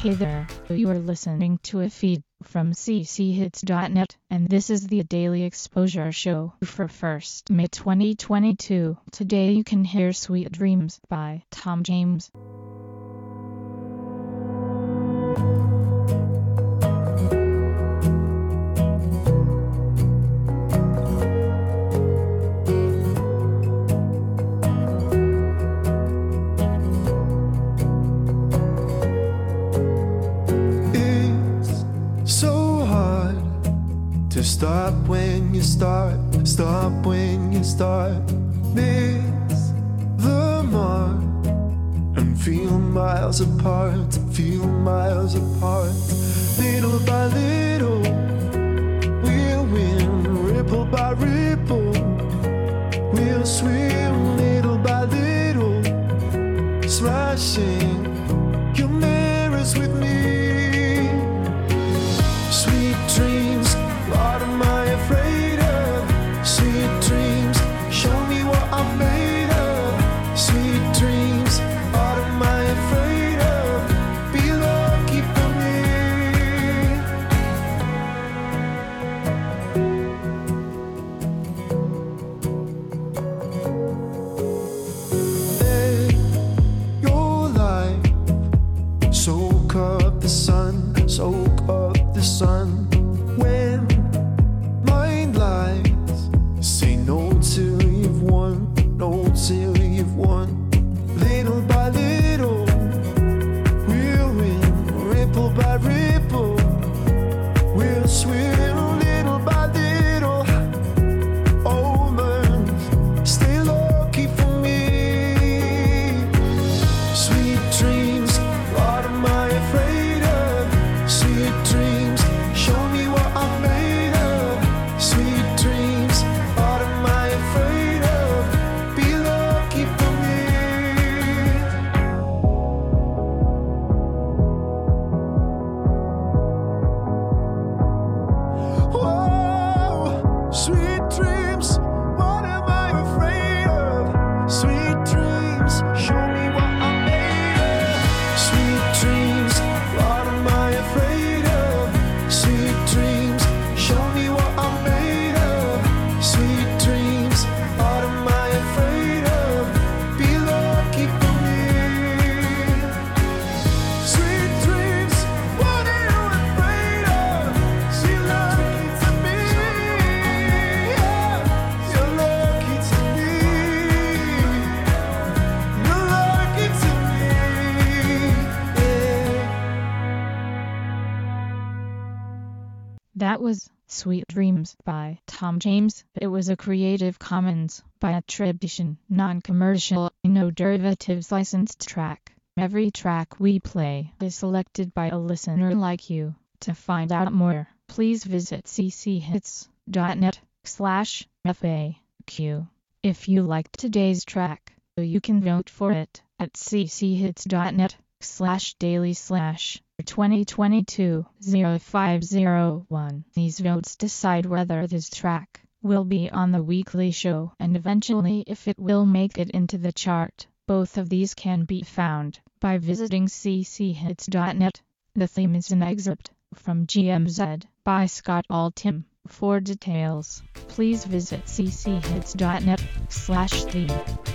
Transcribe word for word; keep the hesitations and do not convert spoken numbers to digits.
Hey there, you are listening to a feed from c c hits dot net, and this is the Daily Exposure Show for first May twenty twenty-two. Today you can hear Sweet Dreams by Tom James. To stop when you start, stop when you start, miss the mark, and feel miles apart, feel miles apart. Little by little, we'll win, ripple by ripple, we'll swim. Little by little, smashing your mirrors with me. Sweet dreams, what am I afraid of? Sweet dreams, show me what I'm made of. Sweet dreams, what am I afraid of? Be lucky for me. Let your light soak up the sun, soak up the sun. When mind lies, say no till you've won, no till you've won. Little by little, we'll win, ripple by ripple, we'll swim. Little by little, omens, stay lucky for me. Sweet dreams, what am I afraid of? Sweet dreams, show me what I'm made of. Sweet dreams, what am I afraid of? Be lucky for me. Whoa, sweet dreams, what am I afraid of? Sweet dreams, show me what I'm made of. Sweet dreams, what am I afraid of? Sweet dreams, show me what I'm made of. Sweet dreams, what am I afraid of? Be lucky for me. Sweet dreams, what are you afraid of? She lucky to me. Yeah, you're lucky to me. You're lucky to me. Yeah. That was Sweet Dreams by Tom James. It was a Creative Commons by attribution, non-commercial, no derivatives licensed track. Every track we play is selected by a listener like you. To find out more, please visit c c hits dot net slash F A Q. If you liked today's track, you can vote for it at c c hits dot net slash daily slash twenty twenty-two oh five oh one. These votes decide whether this track will be on the weekly show and eventually if it will make it into the chart. Both of these can be found by visiting c c hits dot net. The theme is an excerpt from G M Z by Scott Altham. For details, please visit c c hits dot net slash theme.